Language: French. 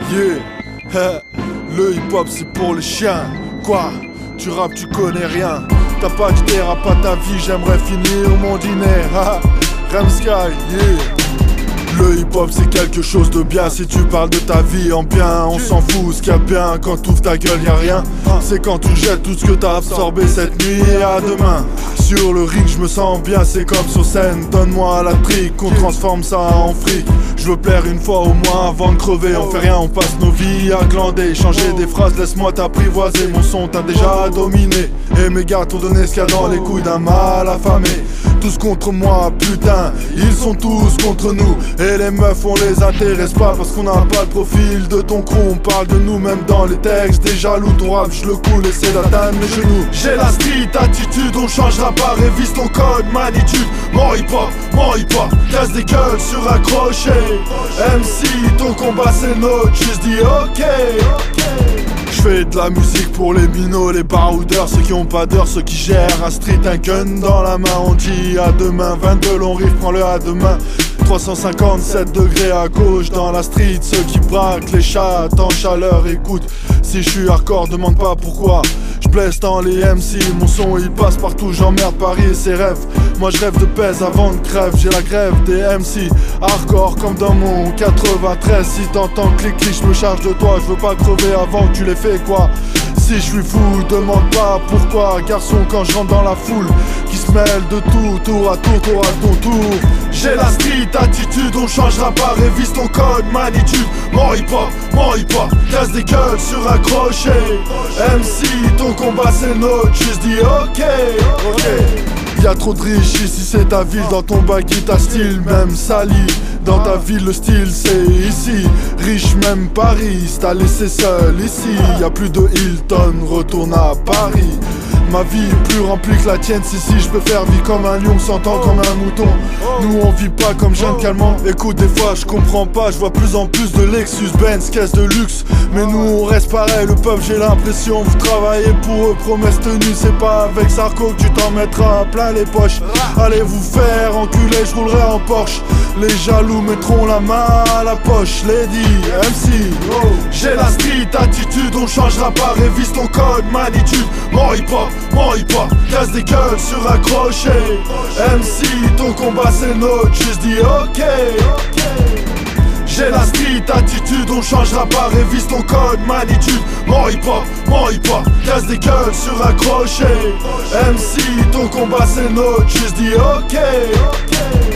Yeah. Le hip-hop c'est pour les chiens. Quoi? Tu rappes, tu connais rien. T'as pas d'idée, rap à ta vie, j'aimerais finir mon dîner. Ramsky, yeah. Le hip-hop c'est quelque chose de bien. Si tu parles de ta vie en bien, on s'en fout. Ce qu'il y a bien quand t'ouvres ta gueule y'a rien. C'est quand tu jettes tout ce que t'as absorbé cette nuit. Et à demain. Sur le ring je me sens bien, c'est comme sur scène. Donne-moi la trique, qu'on transforme ça en fric. Je veux plaire une fois au moins avant de crever. On fait rien, on passe nos vies à glander. Changer des phrases, laisse-moi t'apprivoiser. Mon son t'a déjà dominé. Et mes gars t'ont donné ce qu'il y a dans les couilles d'un mal affamé. Tous contre moi, putain, ils sont tous contre nous. Et les meufs on les intéresse pas parce qu'on n'a pas le profil de ton crew. On parle de nous même dans les textes. Des jaloux, ton rap je le coule et c'est d'atteindre mes genoux. J'ai la street attitude, on changera pas, révise ton code, magnitude. Mon hip-hop, casse des gueules sur un crochet. MC, ton combat c'est notre, juste dis ok. Je fais de la musique pour les minots, les baroudeurs, ceux qui ont pas d'heure, ceux qui gèrent un street, un gun dans la main. On dit à demain, 22 longs riffs, prends-le à demain. 357 degrés à gauche dans la street, ceux qui braquent les chats en chaleur, écoute. Si je suis hardcore, demande pas pourquoi. Je blesse dans les MC, mon son il passe partout, j'emmerde Paris et ses rêves. Moi je rêve de pèse avant de crève, j'ai la grève des MC. Hardcore comme dans mon 93, si t'entends clic-clic, je me charge de toi. Je veux pas crever avant que tu les fais quoi. Si je suis fou, demande pas pourquoi. Garçon quand je rentre dans la foule, qui se mêle de tout, tour à ton tour. J'ai la street attitude, on changera pas, révise ton code, magnitude. Mon hip-hop, casse des gueules sur un crochet. MC, ton combat c'est notre, juste dis ok. Y'a trop de riches ici, c'est ta ville. Dans ton baggy t'as style, même sali. Dans ta ville le style c'est ici. Riche même Paris, t'as laissé seul ici. Y'a plus de Hilton, retourne à Paris. Ma vie est plus remplie que la tienne. Si je peux faire vie comme un lion, s'entend comme un mouton. Nous on vit pas comme Jeanne Calment. Écoute des fois je comprends pas, je vois plus en plus de Lexus, Benz, caisse de luxe. Mais nous on reste pareil, le peuple j'ai l'impression. Vous travaillez pour eux, promesses tenues. C'est pas avec Sarko que tu t'en mettras plein les poches. Allez vous faire enculer, je roulerai en Porsche. Les jaloux mettront la main à la poche. Lady, MC, j'ai la street attitude, on changera pas, révise ton code, magnitude. Mon hip-hop, casse des gueules sur un crochet. MC, ton combat c'est notre, juste dis ok. J'ai la street attitude, on changera pas, révise ton code, magnitude. Mon hip-hop, casse des gueules sur un crochet. MC, ton combat c'est notre, juste dis ok.